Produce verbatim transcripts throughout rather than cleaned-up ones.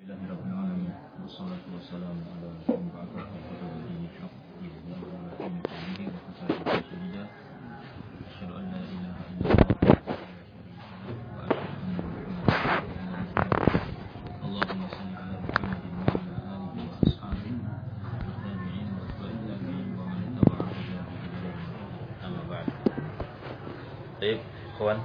Bismillahirrahmanirrahim. Wassalatu wassalamu ala man ba'atha al-huda wa dinil haqq yudhhirahu 'ala dini kullihi wa kafa billahi shahida. Asyhadu an la ilaha illallah wa asyhadu anna Muhammadan rasulullah. Allahumma shalli ala Muhammadin wa ala alihi wa ashabihi wa tabi'in wa tabi'in wa man tabi'ahum bi ihsan. Amma ba'd. Baik, kawan.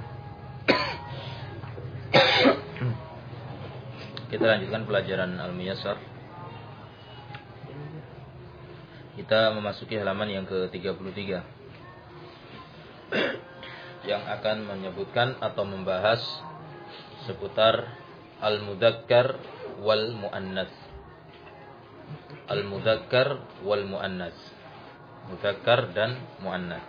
Kita lanjutkan pelajaran Al-Muyassar. Kita memasuki halaman yang ke tiga puluh tiga yang akan menyebutkan atau membahas seputar Al-Mudzakkar wal Mu'annas. Al-Mudzakkar wal Mu'annas. Mudzakkar dan Mu'annas.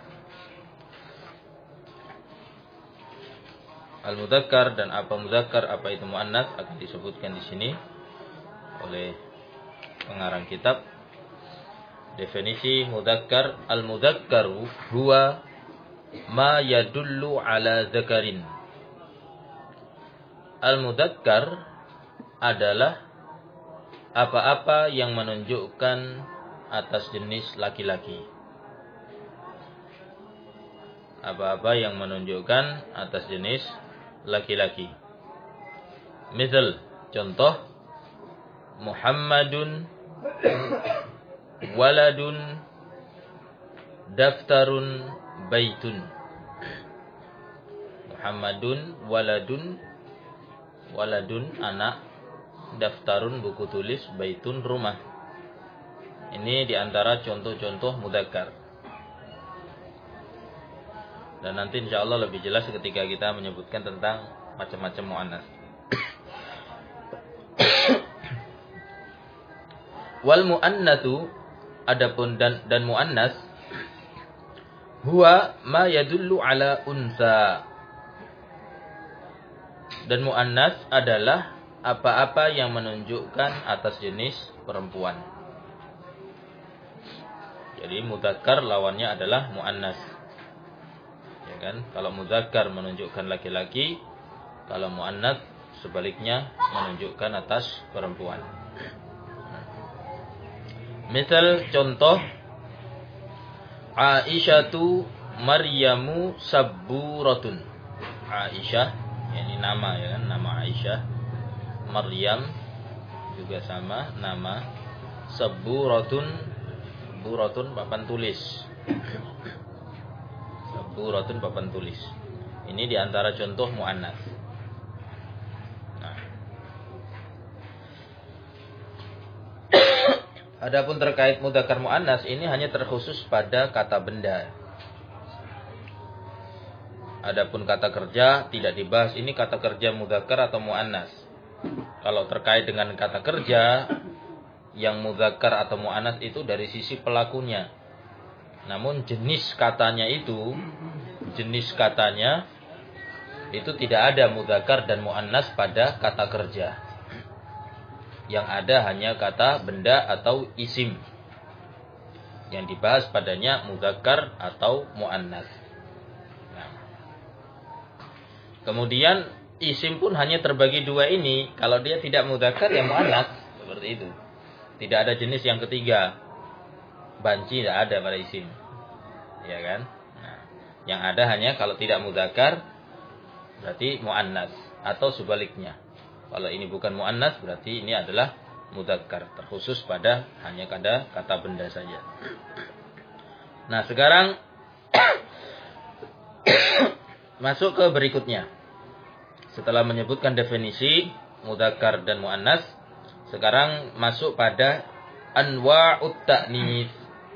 Al-Mudzakkar dan apa Mudzakkar, apa itu Mu'annas akan disebutkan di sini oleh pengarang kitab. Definisi Mudzakkar: Al-Mudzakkaru huwa ma yadullu ala dzakarin. Al-Mudzakkar adalah apa-apa yang menunjukkan atas jenis laki-laki. Apa-apa yang menunjukkan atas jenis laki-laki. Misal, contoh, Muhammadun waladun daftarun baitun. Muhammadun waladun, waladun anak, daftarun buku tulis, baitun rumah. Ini diantara contoh-contoh mudzakkar. Dan nanti insya Allah lebih jelas ketika kita menyebutkan tentang macam-macam mu'annas. Wal mu'annatu, adapun dan dan mu'annas, huwa ma yadullu ala unsa. Dan mu'annas adalah apa-apa yang menunjukkan atas jenis perempuan. Jadi mudzakkar lawannya adalah mu'annas. Kan? Kalau mudzakkar menunjukkan laki-laki, kalau mu'annas sebaliknya menunjukkan atas perempuan. Misal contoh, Aisyatu Maryamu Sabburatun. Aisyah, ini nama ya kan, nama Aisyah. Maryam juga sama nama. Sabburatun, buratun papan tulis. Buratun papan tulis. Ini diantara contoh mu'annas. Nah. Adapun terkait mudzakkar mu'annas, ini hanya terkhusus pada kata benda. Adapun kata kerja tidak dibahas. Ini kata kerja mudzakkar atau mu'annas. Kalau terkait dengan kata kerja, yang mudzakkar atau mu'annas itu dari sisi pelakunya. Namun jenis katanya itu, jenis katanya itu tidak ada mudzakkar dan mu'annas pada kata kerja. Yang ada hanya kata benda atau isim. Yang dibahas padanya mudzakkar atau mu'annas. Nah. Kemudian isim pun hanya terbagi dua ini. Kalau dia tidak mudzakkar ya mu'annas, seperti itu. Tidak ada jenis yang ketiga. Banci tidak ada pada isim, ya kan? Nah, yang ada hanya kalau tidak mudzakkar berarti mu'annas, atau sebaliknya. Kalau ini bukan mu'annas berarti ini adalah mudzakkar, terkhusus pada hanya pada kata benda saja. Nah, sekarang masuk ke berikutnya. Setelah menyebutkan definisi mudzakkar dan mu'annas, sekarang masuk pada anwa'ut ta'nis.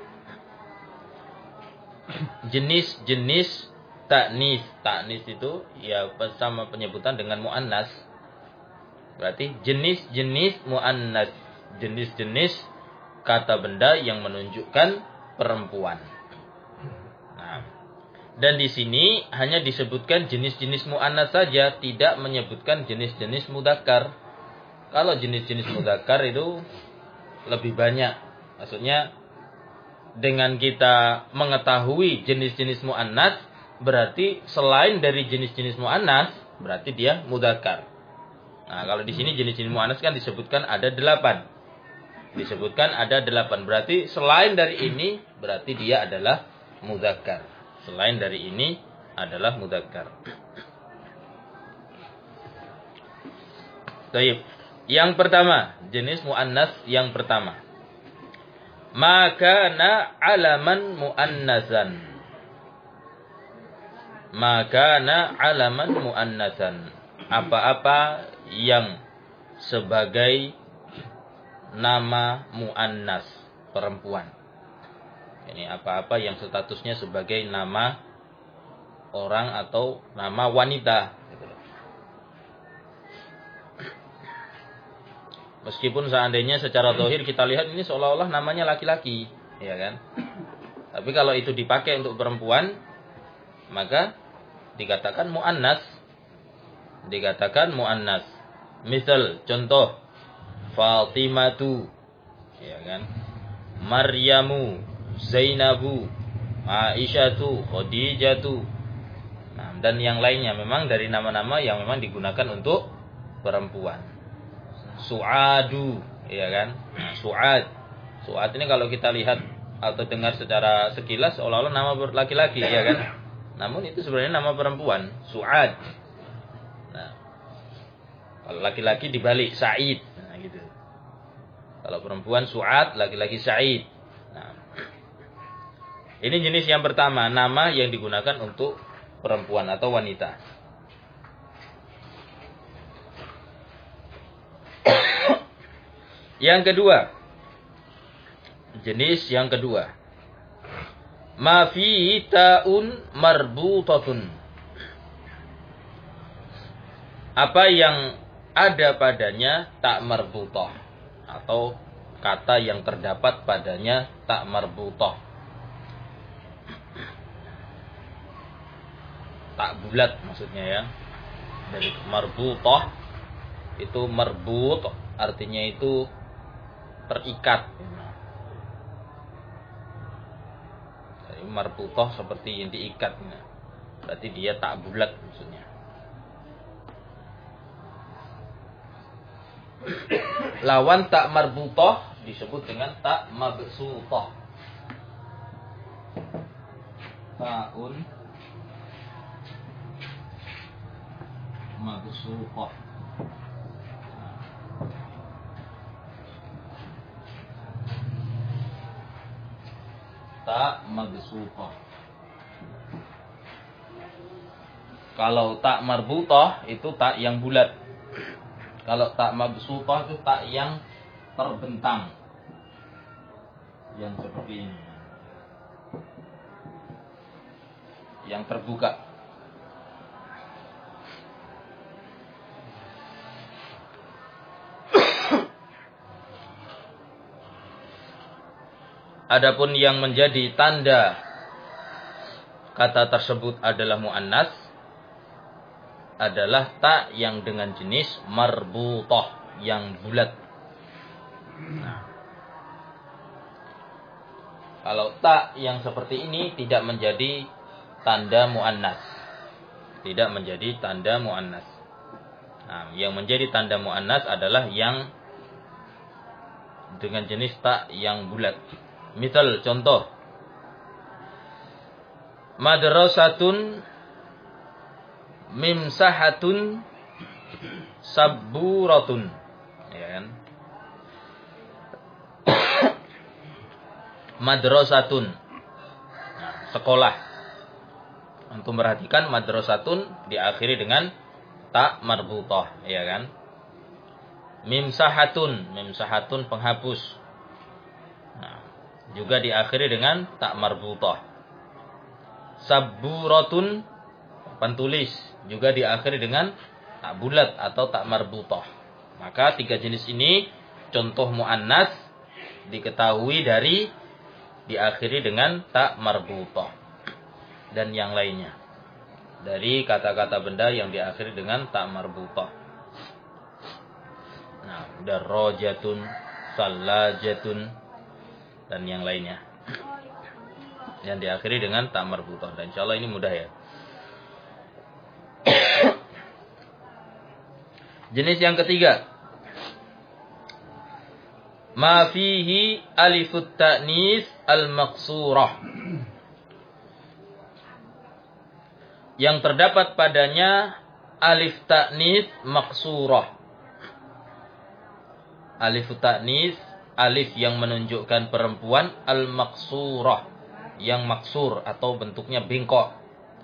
Jenis-jenis ta'nis. Ta'nis itu ya sama penyebutan dengan mu'annas. Berarti jenis-jenis mu'annas, jenis-jenis kata benda yang menunjukkan perempuan. Nah, dan di sini hanya disebutkan jenis-jenis mu'annas saja, tidak menyebutkan jenis-jenis mudzakkar. Kalau jenis-jenis mudzakkar itu lebih banyak. Maksudnya dengan kita mengetahui jenis-jenis mu'annas, berarti selain dari jenis-jenis mu'annas, berarti dia mudzakkar. Nah, kalau di sini jenis-jenis mu'annas kan disebutkan ada delapan. Disebutkan ada delapan. Berarti selain dari ini, berarti dia adalah mudzakkar. Selain dari ini adalah mudzakkar. Baik. Yang pertama, jenis mu'annas yang pertama. Maka na alaman mu'annasan. Maka na alaman mu'annasan. Apa-apa yang sebagai nama mu'annas, perempuan. Ini apa-apa yang statusnya sebagai nama orang atau nama wanita. Meskipun seandainya secara zahir kita lihat ini seolah-olah namanya laki-laki, ya kan? Tapi kalau itu dipakai untuk perempuan, maka dikatakan mu'annas. Dikatakan mu'annas. Misal, contoh, Fatimatu, ya kan? Maryamu, Zainabu, Aisyatu, Khadijatu. Nah, dan yang lainnya memang dari nama-nama yang memang digunakan untuk perempuan. Su'adu, ya kan? Nah, Su'ad. Su'ad ini kalau kita lihat atau dengar secara sekilas seolah-olah nama laki-laki, ya kan? Namun itu sebenarnya nama perempuan, Su'ad. Nah, kalau laki-laki dibalik Sa'id, nah gitu. Kalau perempuan Su'ad, laki-laki Sa'id. Nah, ini jenis yang pertama, nama yang digunakan untuk perempuan atau wanita. Yang kedua, jenis yang kedua, ma fi ta'un marbutatun. Apa yang ada padanya tak marbutah, atau kata yang terdapat padanya tak marbutah. Tak bulat maksudnya ya. Dari marbutah itu marbut artinya itu terikat. Jadi marbutah seperti yang diikat. Berarti dia tak bulat maksudnya. Lawan tak marbutah disebut dengan tak mabsutah. Ta'un mabsutah. Tak mabsutah. Kalau tak marbutah itu tak yang bulat. Kalau tak mabsutah itu tak yang terbentang. Yang seperti ini. Yang terbuka. Adapun yang menjadi tanda kata tersebut adalah mu'annas adalah tak yang dengan jenis marbutah, yang bulat. Nah, kalau tak yang seperti ini tidak menjadi tanda mu'annas. Tidak menjadi tanda mu'annas. Nah, yang menjadi tanda mu'annas adalah yang dengan jenis tak yang bulat. Misal contoh, madrasatun mimsahatun sabburatun, ya kan? Madrasatun, nah, sekolah. Untuk perhatikan madrasatun diakhiri dengan tak marbutah, ya kan? Mimsahatun, mimsahatun penghapus. Nah, juga diakhiri dengan tak marbutah. Sabburatun pentulis, juga diakhiri dengan tak bulat atau tak marbutah. Maka tiga jenis ini contoh mu'annas diketahui dari diakhiri dengan tak marbutah. Dan yang lainnya dari kata-kata benda yang diakhiri dengan tak marbutah. Nah, darajatun, salajatun, dan yang lainnya yang diakhiri dengan tak marbutah. Dan insyaallah ini mudah ya. Jenis yang ketiga, ma fihi alifut ta'nis al-maqsurah, yang terdapat padanya alif ta'nis maqsurah. Alif ta'nis, alif yang menunjukkan perempuan, al-maqsurah, yang maksur atau bentuknya bengkok.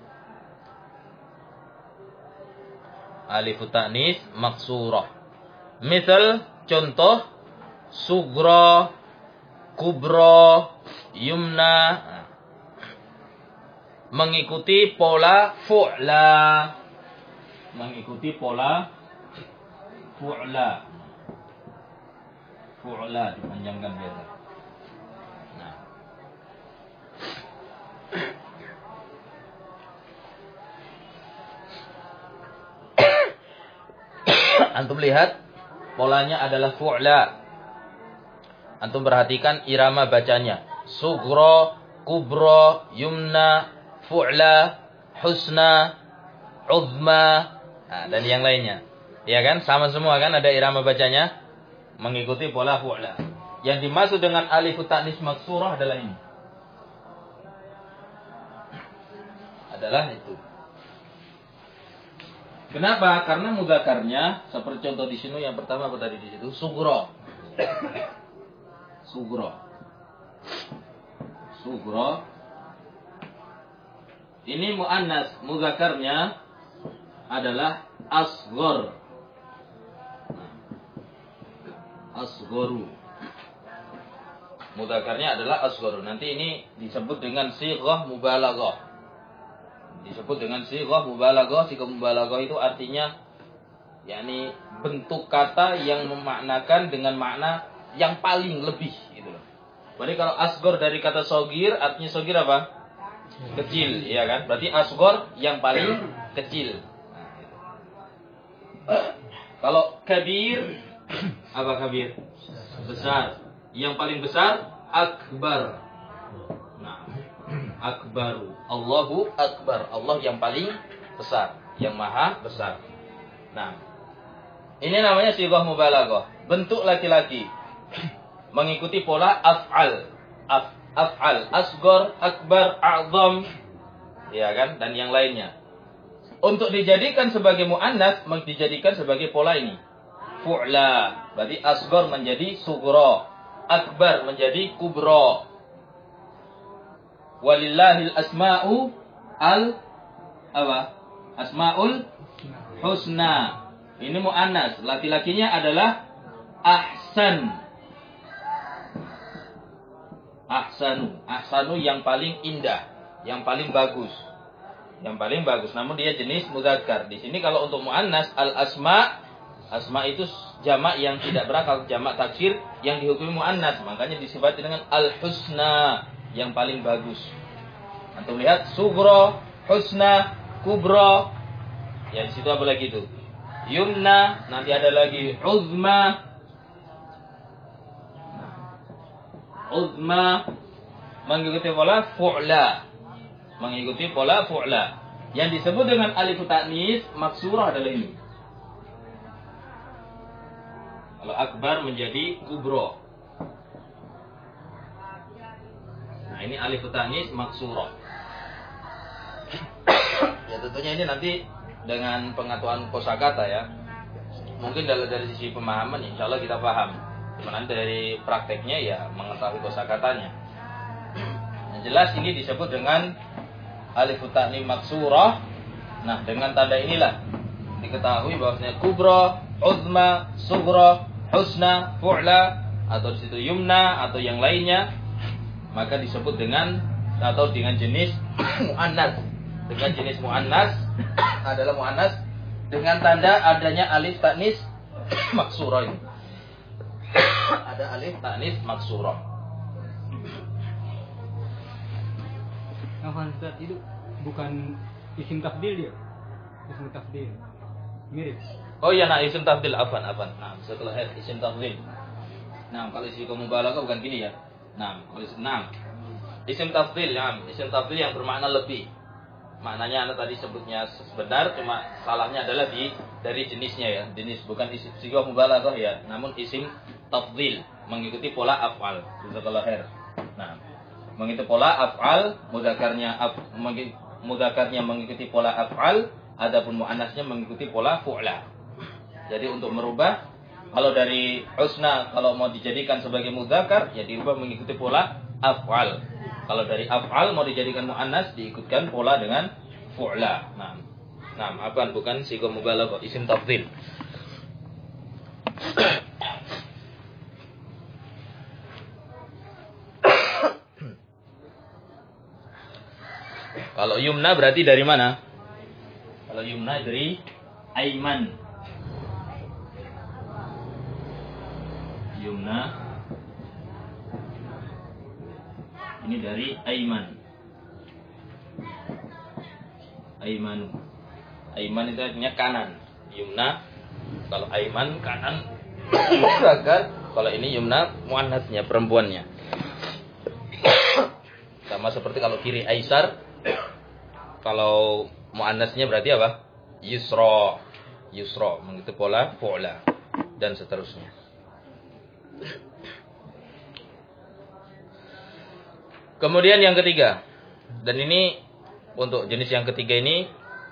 Alif ta'nis maqsurah. Misal contoh sugra, kubra, yumna, mengikuti pola fu'la. Mengikuti pola fu'la. Fu'la dipanjangkan biasa. Nah. Antum lihat polanya adalah fu'la. Antum perhatikan irama bacanya. Sugra, kubra, yumna, fu'la, husna, uzma, nah, dan yang lainnya. Ya kan? Sama semua kan, ada irama bacanya mengikuti pola fu'la. Yang dimaksud dengan alif ta'nis maksurah adalah ini. Adalah itu. Kenapa? Karena mudzakarnya seperti contoh di sini yang pertama apa tadi di situ? Sugra. Sugra. Sugra. Ini muannas, mudzakarnya adalah asghar. Asgharu. Mudzakarnya adalah asgharu. Nanti ini disebut dengan sighah mubalaghah. Disebut dengan sighah mubalaghah. Sighah mubalaghah itu artinya yakni bentuk kata yang memaknakan dengan makna yang paling lebih gitu loh. Berarti kalau asghar dari kata sogir, artinya sogir apa? Kecil, ya kan? Berarti asghar yang paling kecil. Nah, gitu. Kalau kabir, apa kabir? Besar. Yang paling besar akbar. Nah, akbaru. Allahu akbar. Allah yang paling besar, yang maha besar. Nah, ini namanya sighah mubalaghah. Bentuk laki-laki mengikuti pola af'al. Af, af'al, asghar, akbar, a'zam, ya kan, dan yang lainnya. Untuk dijadikan sebagai muannas, dijadikan sebagai pola ini. Fu'la, berarti asghar menjadi sughra, akbar menjadi kubra. Walillahil asma'u al apa? Asmaul husna. Ini muannas, laki-lakinya adalah ahsan. Ahsanu, ahsanu yang paling indah, yang paling bagus. Yang paling bagus, namun dia jenis mudzakkar. Di sini kalau untuk muannas al-asma, asma itu jamak yang tidak berakal, jamak taksir yang dihukumi muannas, makanya disifati dengan al-husna, yang paling bagus. Antum lihat sughra, husna, kubra. Ya di situ apa lagi itu? Yumna, nanti ada lagi uzma. Uzma mengikuti pola fu'la. Mengikuti pola fu'la. Yang disebut dengan alif ta'nis maksurah adalah ini. Kalau akbar menjadi kubro. Nah, ini alif ta'nis maksurah. Ya tentunya ini nanti dengan pengetahuan kosakata ya. Mungkin dari, dari sisi pemahaman insyaallah kita paham. Cuman dari prakteknya ya mengetahui kosakatanya. Yang jelas ini disebut dengan alif ta'nis maksurah. Nah, dengan tanda inilah diketahui bahwasanya kubra, uzma, sughra, husna, fu'la, atau di situ yumna atau yang lainnya, maka disebut dengan atau dengan jenis muannas. Dengan jenis muannas adalah muannas dengan tanda adanya alif ta'nis maksurah ini. Ada alif ta'nis maksurah. Afan Ustaz, itu bukan isim tafdil dia. Isim tafdil. Mirip. Oh iya, nah isim tafdil afan afan. Nah, setelah isim tafdil. Nah, kalau isim mubalaghah bukan gini ya. Nah, kalau isim nah. Isim tafdil, ya, isim tafdil yang bermakna lebih. maknanya anda tadi sebutnya sebenar, cuma salahnya adalah di dari jenisnya ya, jenis bukan isim sigah mubalaghah ya, namun isim tafdhil, mengikuti pola af'al. Jazakallahu khair. Nah, mengikuti pola af'al, mudzakarnya af, mudzakarnya mengikuti pola af'al, adapun muannasnya mengikuti pola fu'la. Jadi untuk merubah, kalau dari husna kalau mau dijadikan sebagai mudzakar ya dirubah mengikuti pola af'al. Kalau dari af'al mau dijadikan muannas diikutkan pola dengan fu'la. Nah, nah, apa bukan sigah mubalaghah, isim tafdhil. Kalau yumna berarti dari mana? Kalau yumna dari aiman. Yumna ini dari aiman. Aimanu. Aiman itu artinya kanan. Yumna kalau aiman kanan. Kalau ini yumna muannasnya, perempuannya. Sama seperti kalau kiri aisar. Kalau muannasnya berarti apa? Yusra. Yusra mengikuti pola fu'la dan seterusnya. Kemudian yang ketiga, dan ini untuk jenis yang ketiga ini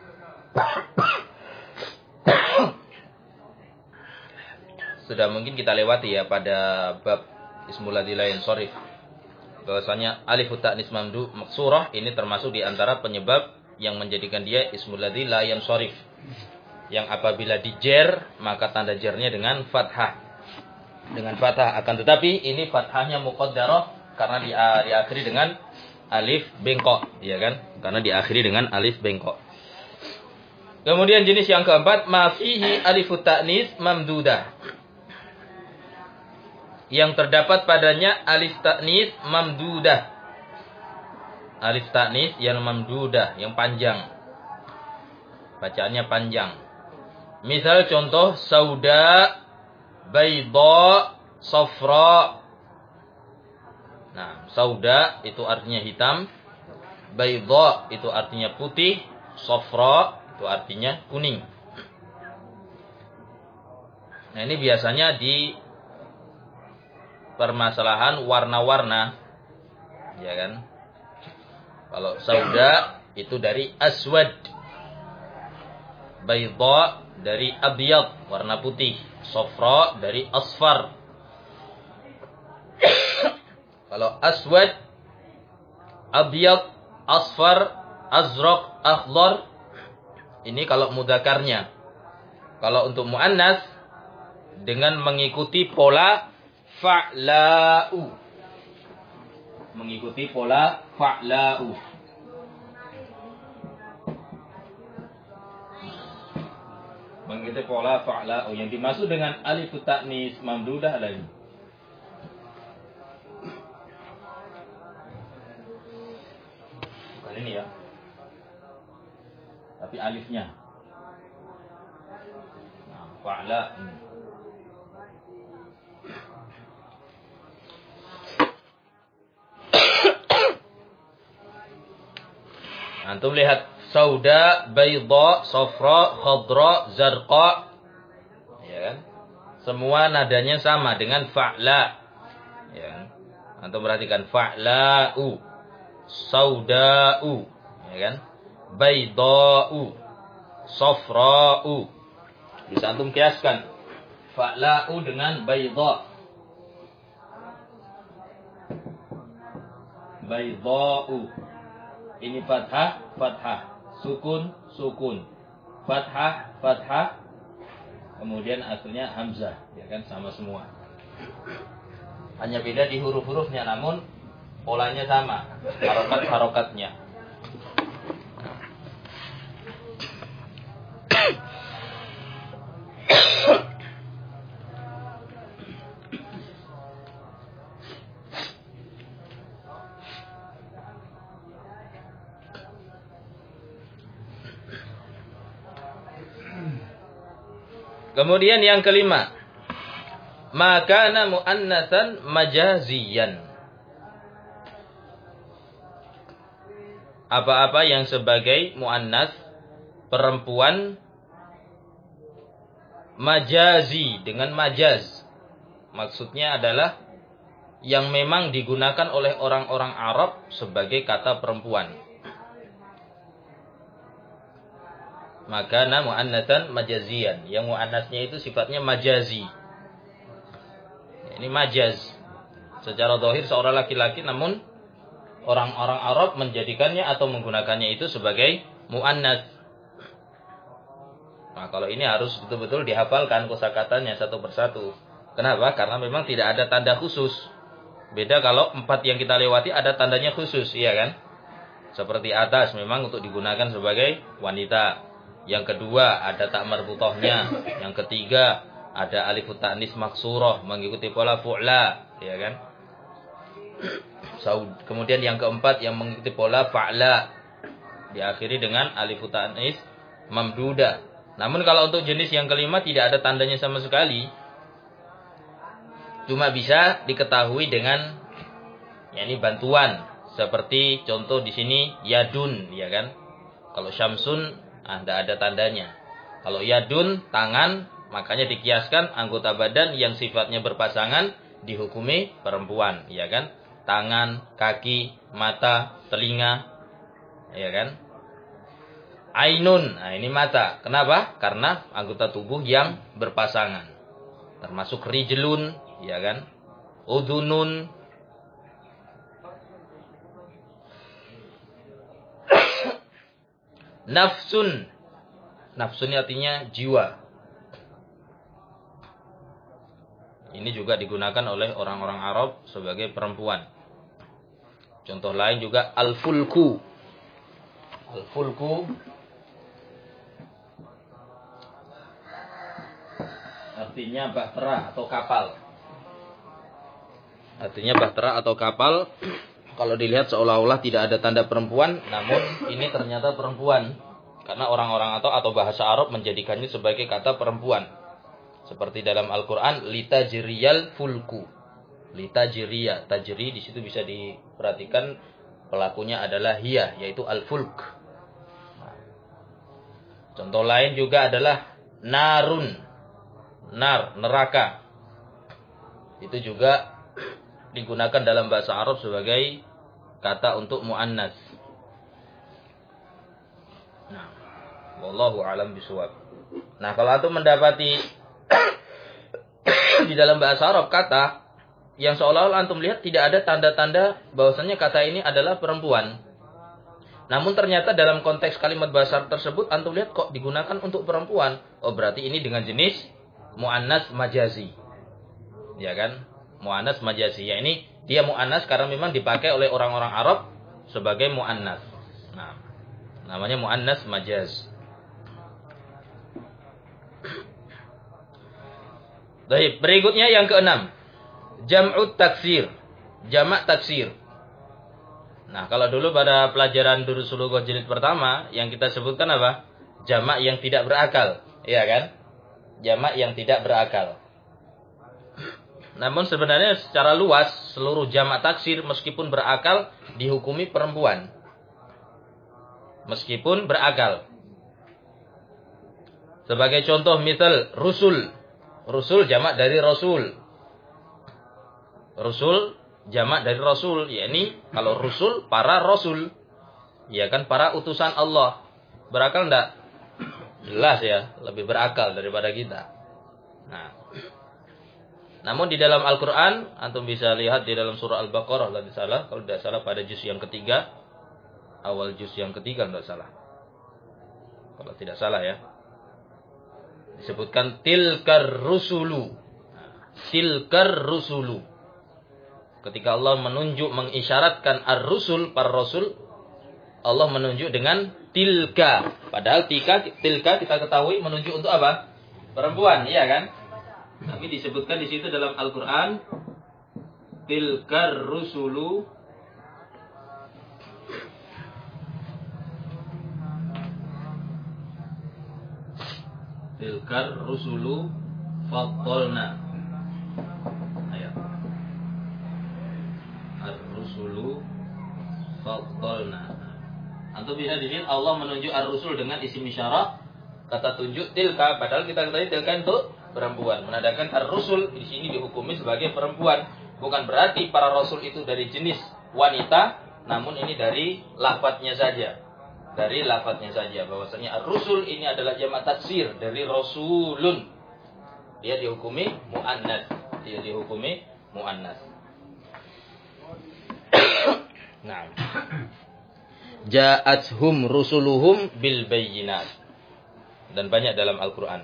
sudah mungkin kita lewati ya pada bab ismul ladzi la yansharif. Bahwasanya alif ta'nis mamdu maksurah ini termasuk di antara penyebab yang menjadikan dia ismul ladzi la yansharif. Yang apabila dijer maka tanda jernya dengan fathah. Dengan fathah, akan tetapi ini fathahnya muqaddarah karena di, uh, diakhiri dengan alif bengkok, ya kan? Karena diakhiri dengan alif bengkok. Kemudian jenis yang keempat, ma fihi alifut ta'nis mamdudah. Yang terdapat padanya alif ta'nis mamdudah. Alif ta'nis yang mamdudah, yang panjang. Bacaannya panjang. Misal contoh sauda, bayda, safra. Nah, sauda itu artinya hitam, bayda itu artinya putih, safra itu artinya kuning. Nah, ini biasanya di permasalahan warna-warna, ya kan? Kalau sauda itu dari aswad, bayda dari abyad, warna putih, safra dari asfar. Kalau aswad, abyad, asfar, azraq, akhdar, ini kalau mudzakarnya. Kalau untuk muannas dengan mengikuti pola fa'la'u. Mengikuti pola fa'la'u. Mengikuti pola fa'la'u. Yang dimaksud dengan alif ta'nis mamdudah lagi. Ini ya, tapi alifnya nah, fa'la ini. Antum lihat sauda, bayda, safra, khadra, zarqa, ya kan? Semua nadanya sama dengan fa'la, ya kan? Antum perhatikan fa'la'u, sauda'u, ya kan? Bayda'u, safra'u. Bisa antum kiaskan fa'la'u dengan bayda'. Bayda'u. Ini fathah, fathah, sukun, sukun. Fathah, fathah. Kemudian akhirnya hamzah, ya kan? Sama semua. Hanya beda di huruf-hurufnya, namun polanya sama, harokat-harokatnya. Kemudian yang kelima, makana muannatsan majaziyan. apa-apa yang sebagai muannas perempuan majazi dengan majaz. Maksudnya adalah yang memang digunakan oleh orang-orang Arab sebagai kata perempuan. Maka na muannatsan majazian. Yang muannasnya itu sifatnya majazi. Ini majaz. Secara zahir seorang laki-laki, namun orang-orang Arab menjadikannya atau menggunakannya itu sebagai muannas. Nah, kalau ini harus betul-betul dihafalkan kosakatanya satu persatu. Kenapa? Karena memang tidak ada tanda khusus. Beda kalau empat yang kita lewati ada tandanya khusus, iya kan? Seperti atas memang untuk digunakan sebagai wanita. Yang kedua ada tak marbutohnya. Yang ketiga ada alif ta'nis maksurah mengikuti pola fu'la, ya kan? Kemudian yang keempat yang mengikuti pola fa'la diakhiri dengan alif ta'nis mamduda. Namun kalau untuk jenis yang kelima tidak ada tandanya sama sekali. Cuma bisa diketahui dengan yakni bantuan. Seperti contoh di sini yadun, ya kan? Kalau syamsun ah, tidak ada tandanya. Kalau yadun tangan, makanya dikiaskan anggota badan yang sifatnya berpasangan dihukumi perempuan, ya kan? Tangan, kaki, mata, telinga, ya kan? Ainun, nah ini mata. Kenapa? Karena anggota tubuh yang berpasangan. Termasuk rijlun, ya kan? Udhunun. Nafsun. Nafsun artinya jiwa. Ini juga digunakan oleh orang-orang Arab sebagai perempuan. Contoh lain juga al-fulku. Al-fulku artinya bahtera atau kapal. Artinya bahtera atau kapal. Kalau dilihat seolah-olah tidak ada tanda perempuan, namun ini ternyata perempuan. Karena orang-orang atau atau bahasa Arab menjadikannya sebagai kata perempuan. Seperti dalam Al-Qur'an litajriyal fulku. Litajriya, tajri di situ bisa diperhatikan pelakunya adalah hiya, yaitu al-fulk. Contoh lain juga adalah narun. Nar, neraka. Itu juga digunakan dalam bahasa Arab sebagai kata untuk muannas. Nah, wallahu alam bishawab. Nah, kalau antum mendapati di dalam bahasa Arab kata yang seolah-olah antum lihat tidak ada tanda-tanda bahwasannya kata ini adalah perempuan. Namun ternyata dalam konteks kalimat bahasa Arab tersebut antum lihat kok digunakan untuk perempuan. Oh, berarti ini dengan jenis muannas majazi. Ya kan? Muannas majazi. Ya ini dia muannas karena memang dipakai oleh orang-orang Arab sebagai muannas. Nah, namanya muannas majaz. Baik, berikutnya yang keenam. Jam'ut taksir. Jamak taksir. Nah, kalau dulu pada pelajaran Durusul Lughah jilid pertama yang kita sebutkan apa? Jamak yang tidak berakal, iya kan? Jamak yang tidak berakal. Namun sebenarnya secara luas seluruh jamak taksir meskipun berakal dihukumi perempuan. Meskipun berakal. Sebagai contoh misal rusul. Rusul jamak dari rasul. Rusul jamak dari rasul, yakni kalau rusul para rasul. Ya kan, para utusan Allah. Berakal enggak? Jelas ya, lebih berakal daripada kita. Nah, namun di dalam Al-Quran, antum bisa lihat di dalam surah Al-Baqarah, kalau tidak salah, kalau tidak salah pada juz yang ketiga, awal juz yang ketiga tidak salah. Kalau tidak salah ya, disebutkan tilkar rusulu, tilkar rusulu. Ketika Allah menunjuk, mengisyaratkan ar-rusul, para rasul, Allah menunjuk dengan tilka. Padahal tilka, tilka kita ketahui menunjuk untuk apa? Perempuan, iya kan? Tapi disebutkan di situ dalam Al-Quran tilkar rusulu tilkar rusulu faddalna. Ayat ar-rusulu faddalna. Antum bisa dilihat Allah menunjuk ar-rusul dengan isim isyarah kata tunjuk tilka, padahal kita ketahui tilka untuk perempuan, menandakan ar-rusul di sini dihukumi sebagai perempuan. Bukan berarti para rasul itu dari jenis wanita, namun ini dari lafadznya saja. Dari lafadznya saja bahwasanya ar-rusul ini adalah jamak taksir dari rasulun. Dia dihukumi muannats. Dia dihukumi muannats. Nah. Ja'athum rusuluhum bil bayyinat. Dan banyak dalam Al-Qur'an.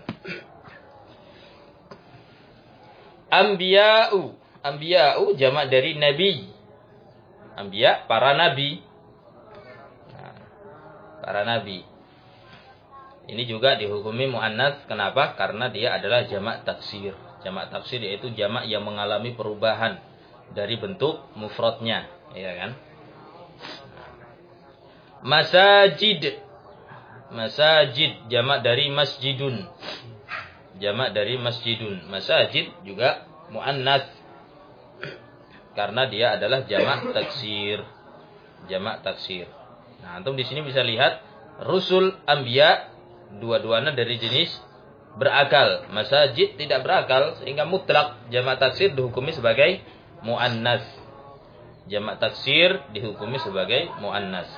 Anbiya'u. Anbiya'u jamak dari nabi. Anbiya para nabi. Nah, para nabi. Ini juga dihukumi muannats. Kenapa? Karena dia adalah jamak taksir. Jamak taksir yaitu jamak yang mengalami perubahan dari bentuk mufradnya, ya kan? Masajid. Masajid jamak dari masjidun. Jamak dari masjidun. Masajid juga muannats. Karena dia adalah jamak taksir. Jamak taksir. Nah, antum di sini bisa lihat rusul, anbiya dua-duanya dari jenis berakal. Masajid tidak berakal sehingga mutlak jamak taksir dihukumi sebagai muannats. Jamak taksir dihukumi sebagai muannats.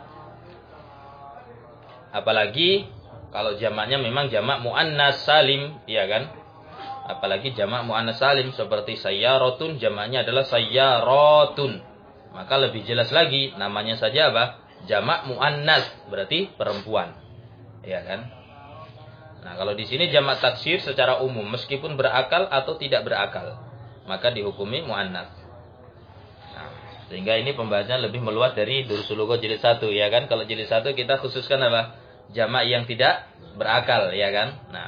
Apalagi kalau jamaknya memang jamak muannats salim, iya kan? Apalagi jamak muannats salim seperti sayyaratun, jamaknya adalah sayyaratun. Maka lebih jelas lagi namanya saja apa? Jamak muannats, berarti perempuan. Iya kan? Nah, kalau di sini jamak taksir secara umum meskipun berakal atau tidak berakal, maka dihukumi muannats. Nah, sehingga ini pembahasan lebih meluas dari Durusul Lughah jilid satu, ya kan? Kalau jilid satu kita khususkan apa? Jamak yang tidak berakal, ya kan? Nah.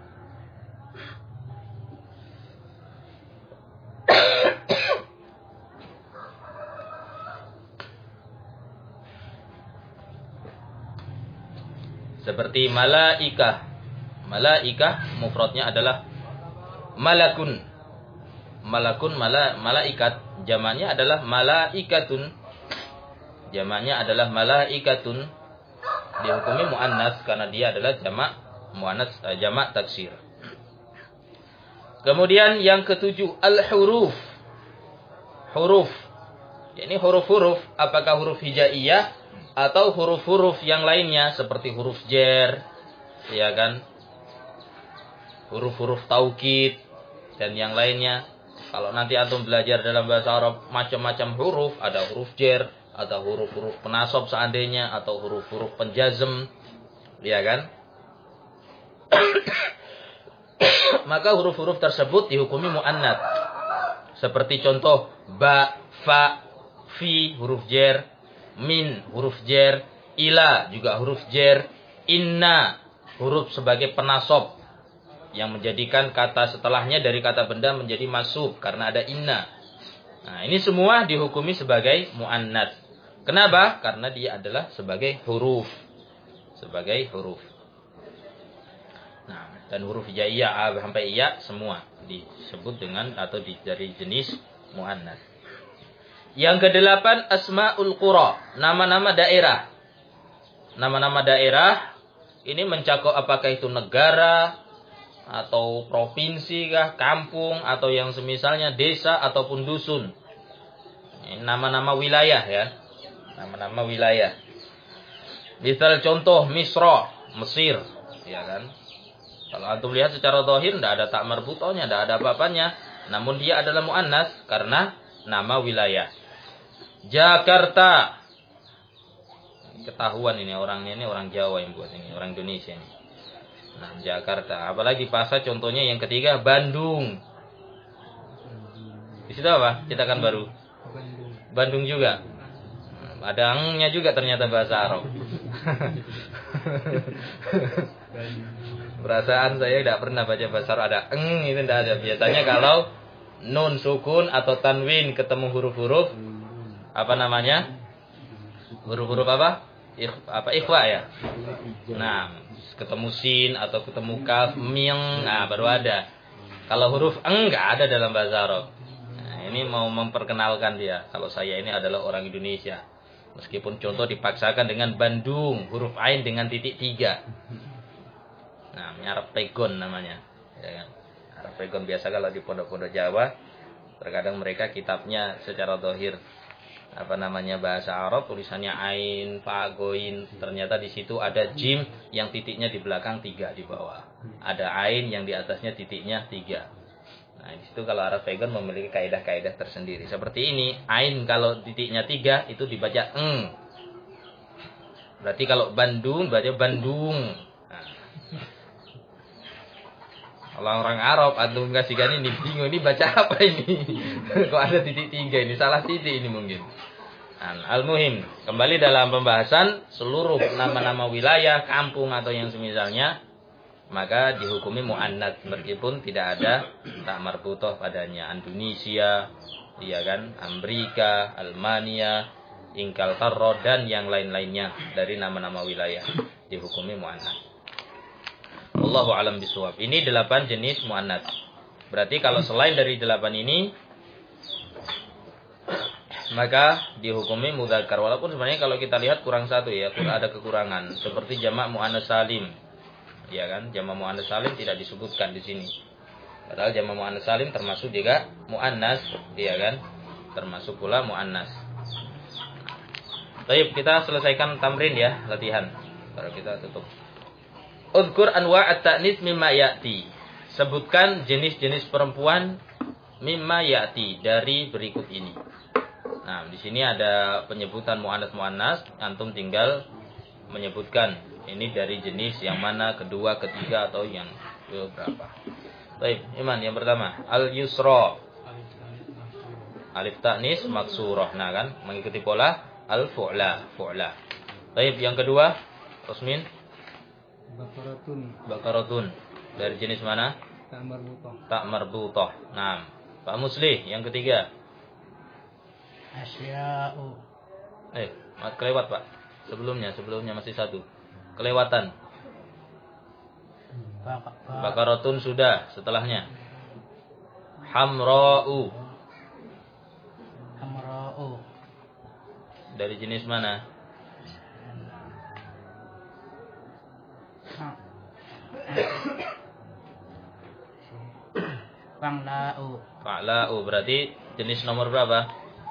Seperti malaikah. Malaikah mufradnya adalah malakun. Malakun mala, malaikat, jamaknya adalah malaikatun. Jamaknya adalah malaikatun. Dihukumi muannats karena dia adalah jamak muannats, jamak taksir. Kemudian yang ketujuh al-huruf. Huruf. Ini huruf-huruf apakah huruf hijaiyah atau huruf-huruf yang lainnya seperti huruf jar, ya kan? Huruf-huruf taukid dan yang lainnya. Kalau nanti antum belajar dalam bahasa Arab macam-macam huruf, ada huruf jar, ada huruf-huruf penasab seandainya, atau huruf-huruf penjazm, ya kan? Maka huruf-huruf tersebut dihukumi muannats. Seperti contoh ba, fa, fi huruf jar, min huruf jar, ila juga huruf jar, inna huruf sebagai penasab yang menjadikan kata setelahnya dari kata benda menjadi mansub karena ada inna. Nah, ini semua dihukumi sebagai muannats. Kenapa? Karena dia adalah sebagai huruf. Sebagai huruf. Nah, dan huruf hijaiyah a sampai iya semua disebut dengan atau di, dari jenis muannats. Yang kedelapan asmaul qura, nama-nama daerah. Nama-nama daerah ini mencakup apakah itu negara atau provinsi kah, kampung atau yang semisalnya desa ataupun dusun. Ini nama-nama wilayah ya. Nama-nama wilayah. Misal contoh Misra, Mesir, ya kan? Kalau antum lihat secara zahir tidak ada tak marbutohnya, tidak ada apa-apanya, namun dia adalah muannats karena nama wilayah. Jakarta. Ketahuan ini orangnya ini orang Jawa yang buat ini, orang Indonesia ini. Nah, Jakarta. Apalagi pasal contohnya yang ketiga Bandung. Di situ apa? Cetakan baru. Bandung juga. Ada angnya juga ternyata bahasa Arab. Perasaan saya tidak pernah baca bahasa Arab ada eng itu tidak ada. Biasanya kalau nun sukun atau tanwin ketemu huruf-huruf apa namanya? Huruf-huruf apa? Ik, apa ikhwa ya? Nah, ketemu sin atau ketemu kaf, mim, nah baru ada. Kalau huruf eng enggak ada dalam bahasa Arab. Nah, ini mau memperkenalkan dia kalau saya ini adalah orang Indonesia. Meskipun contoh dipaksakan dengan Bandung, huruf ain dengan titik tiga. Nah, Arab Pegon namanya. Ya kan? Arab Pegon biasa kalau di pondok-pondok Jawa, terkadang mereka kitabnya secara zahir apa namanya bahasa Arab, tulisannya ain, fa, goin, ternyata di situ ada jim yang titiknya di belakang tiga di bawah, ada ain yang di atasnya titiknya tiga. Nah di situ kalau Arab Pegon memiliki kaidah-kaidah tersendiri seperti ini. Ain kalau titiknya tiga itu dibaca eng, berarti kalau Bandung baca Bandung. Nah, kalau orang Arab antum kasihkan ini bingung, ini baca apa ini? Kok ada titik tiga ini, salah titik ini mungkin. Al-muhim, kembali dalam pembahasan seluruh nama-nama wilayah, kampung atau yang semisalnya, maka dihukumi mu'annats meskipun tidak ada tak marbutoh padanya. Indonesia, iya kan, Amerika, Almania, Ingkal Tarro dan yang lain-lainnya dari nama-nama wilayah dihukumi mu'annats. Wallahu alam bisawab. Ini delapan jenis mu'annats. Berarti kalau selain dari delapan ini, maka dihukumi mudzakkar. Walaupun sebenarnya kalau kita lihat kurang satu ya, ada kekurangan. Seperti jamak muannats salim, ya kan? Jamak muannats salim tidak disebutkan di sini. Padahal jamak muannats salim termasuk juga muannas, ya kan? Termasuk pula muannas. Baik, kita selesaikan tamrin ya, latihan. Baru kita tutup. Udzkur anwa' at-ta'nis mimma ya'ti. Sebutkan jenis-jenis perempuan mimma ya'ti dari berikut ini. Nah, di sini ada penyebutan muannas-muannas, antum tinggal menyebutkan ini dari jenis yang mana, kedua, ketiga atau yang berapa. Baik, Iman yang pertama, al-yusra. Alif ta'nis maksurah. Nah kan, mengikuti pola al-fu'la, fu'la. Baik, yang kedua, Rosmin. Bakaratun. Bakaratun. Dari jenis mana? Tak marbutah. Tak marbutah. Nah, Pak Muslih yang ketiga. Asya'u. Eh, kelewat Pak. Sebelumnya, sebelumnya masih satu. Kelewatan. Bakaratun sudah, setelahnya. Hamra'u. Hamra'u. Dari jenis mana? Fa'la'u. Fa'la'u berarti jenis nomor berapa?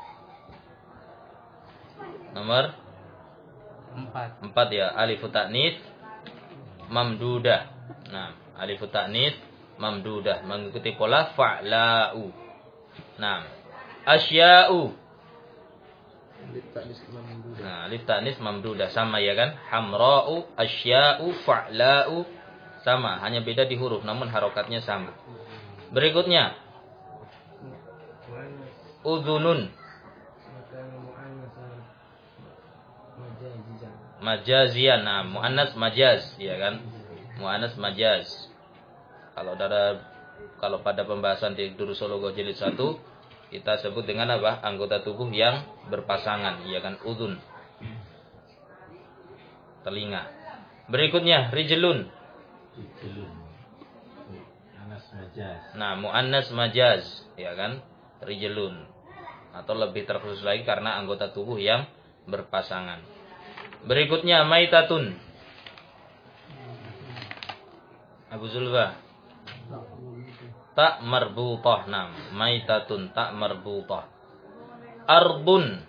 Nomor Empat. Empat ya. Alifut ta'nis mamdudah. Nah, alifut ta'nis mamdudah mengikuti pola fa'la'u. Nah, asya'u. Nah, alif ta'nis mamdudah sama ya kan? Hamra'u, asya'u, fa'la'u sama, hanya beda di huruf namun harokatnya sama. Berikutnya udhunun. Majazian. Nah, muannas majaz, ya kan? Muannas majaz. Kalau pada kalau pada pembahasan di Durusologo jilid satu kita sebut dengan apa? Anggota tubuh yang berpasangan, ya kan? Udhun. Telinga. Berikutnya rijlun. Nah, muannas majaz, ya kan? Rijlun. Atau lebih terkhusus lagi karena anggota tubuh yang berpasangan. Berikutnya maitatun. Abu Zulfa. Tak marbutah. Nah, maitatun tak marbutah. Ardun.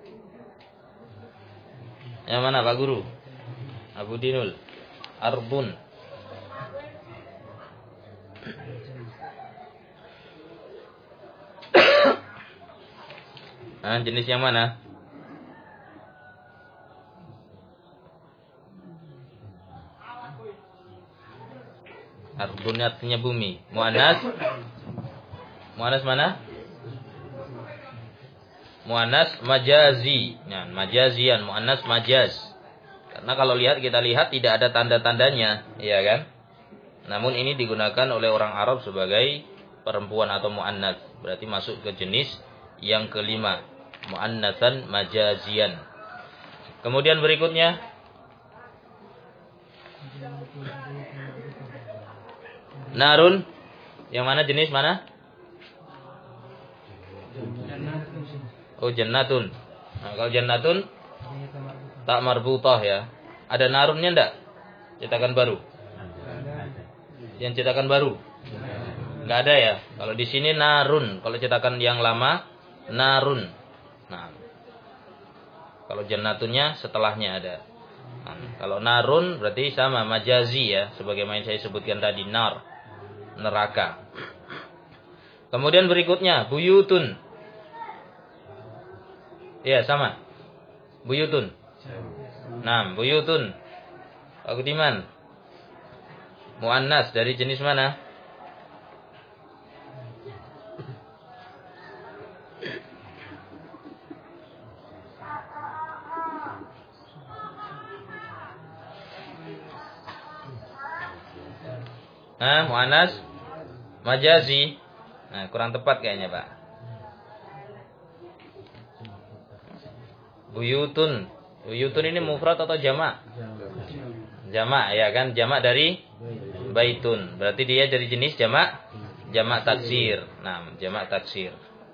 Yang mana Pak Guru? Abu Dinul. Ardun. Nah, jenis yang mana? Ardun artinya bumi. Muannas. Muannas mana? Muannas majazi. Nah, majazian, muannas majaz. Karena kalau lihat kita lihat tidak ada tanda-tandanya, ya kan? Namun ini digunakan oleh orang Arab sebagai perempuan atau muannas. Berarti masuk ke jenis yang kelima, muannatsan majazian. Kemudian berikutnya narun. Yang mana jenis mana? Oh, jannatun. Nah, kalau jannatun Tak marbutah ya. Ada narunnya enggak? Cetakan baru. Yang cetakan baru? Enggak ada ya. Kalau di sini narun, kalau cetakan yang lama narun. Nah. Kalau jannatunnya setelahnya ada. Nah, kalau narun berarti sama majazi ya, sebagaimana saya sebutkan tadi, nar, neraka. Kemudian berikutnya buyutun. Ya, sama. Buyutun. Nah, buyutun. Pak Kudiman. Muannas dari jenis mana? Nah, muannas majazi. Nah, kurang tepat kayaknya, Pak. Buyutun. Buyutun ini mufrad atau jamak? Jamak ya kan? Jamak dari baitun. Berarti dia dari jenis jamak jamak taksir. Nah, jamak taksir.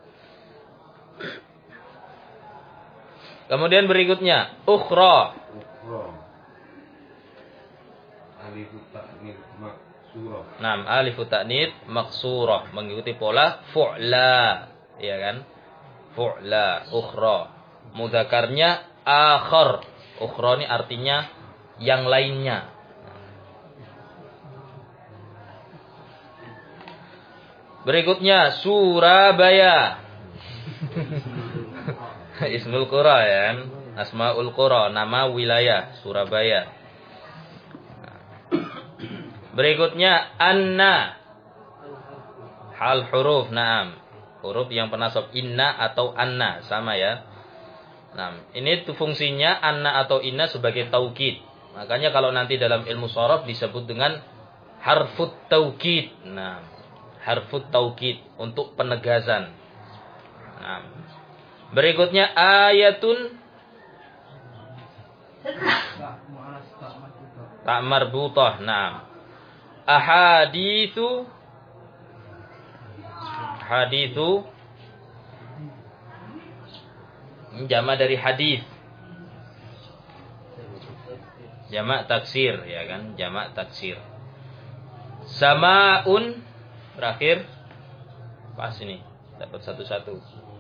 Kemudian berikutnya ukhra. Nah, alif ta'nits maksurah mengikuti pola fu'la, ya kan? Fu'la, ukhra. Mudzakarnya akhar. Ukhra ini artinya yang lainnya. Berikutnya Surabaya. Ismul qura ya kan? Asmaul qura, nama wilayah Surabaya. Berikutnya anna. Hal huruf, na'am. Huruf yang penasab inna atau anna, sama ya. Nah, ini tuh fungsinya anna atau inna sebagai taukid. Makanya kalau nanti dalam ilmu sharaf disebut dengan harfut taukid. Nah, harfut taukid untuk penegasan. Nah, berikutnya ayatun tak marbutah. Nah, ahaditsu haditsu jamak dari hadis, jamak taksir ya kan, jamak taksir. Samaun berakhir pas ini dapat satu-satu.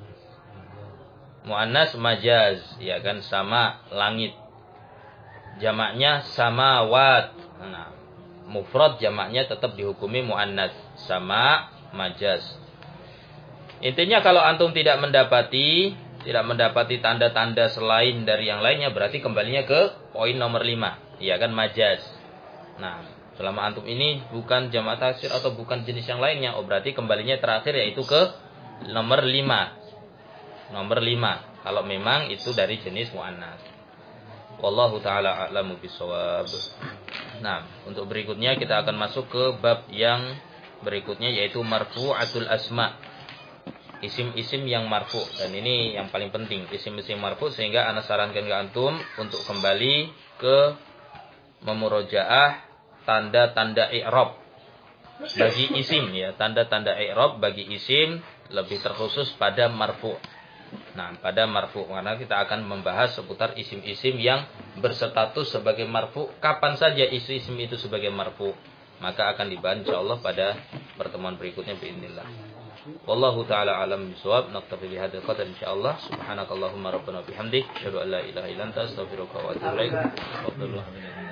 Muannas majaz ya kan, sama langit, jamaknya samawat. Nah, mufrad jamaknya tetap dihukumi muannas, sama majaz. Intinya kalau antum tidak mendapati tidak mendapati tanda-tanda selain dari yang lainnya, berarti kembalinya ke poin nomor lima, ya kan, majaz. Nah, selama antum ini bukan jamak taksir atau bukan jenis yang lainnya, oh berarti kembalinya terakhir yaitu ke nomor lima. Nomor lima kalau memang itu dari jenis muannas. Wallahu taala a'lamu bissawab. Nah, untuk berikutnya kita akan masuk ke bab yang berikutnya yaitu marfu'atul asma. Isim-isim yang marfu, dan ini yang paling penting, isim-isim marfu, sehingga ana sarankan ke antum untuk kembali ke memurojaah tanda-tanda i'rab bagi isim ya, tanda-tanda i'rab bagi isim lebih terkhusus pada marfu. Nah, pada marfu, karena kita akan membahas seputar isim-isim yang berstatus sebagai marfu. Kapan saja isim-isim itu sebagai marfu, maka akan dibahas insyaallah pada pertemuan berikutnya biidznillah. Wallahu taala alam bisawab. Naktafi bihadzal qadar insyaallah. Subhanakallahumma rabbana bihamdik, asyhadu an la ilaha illa anta, astaghfiruka wa atubu ilaik.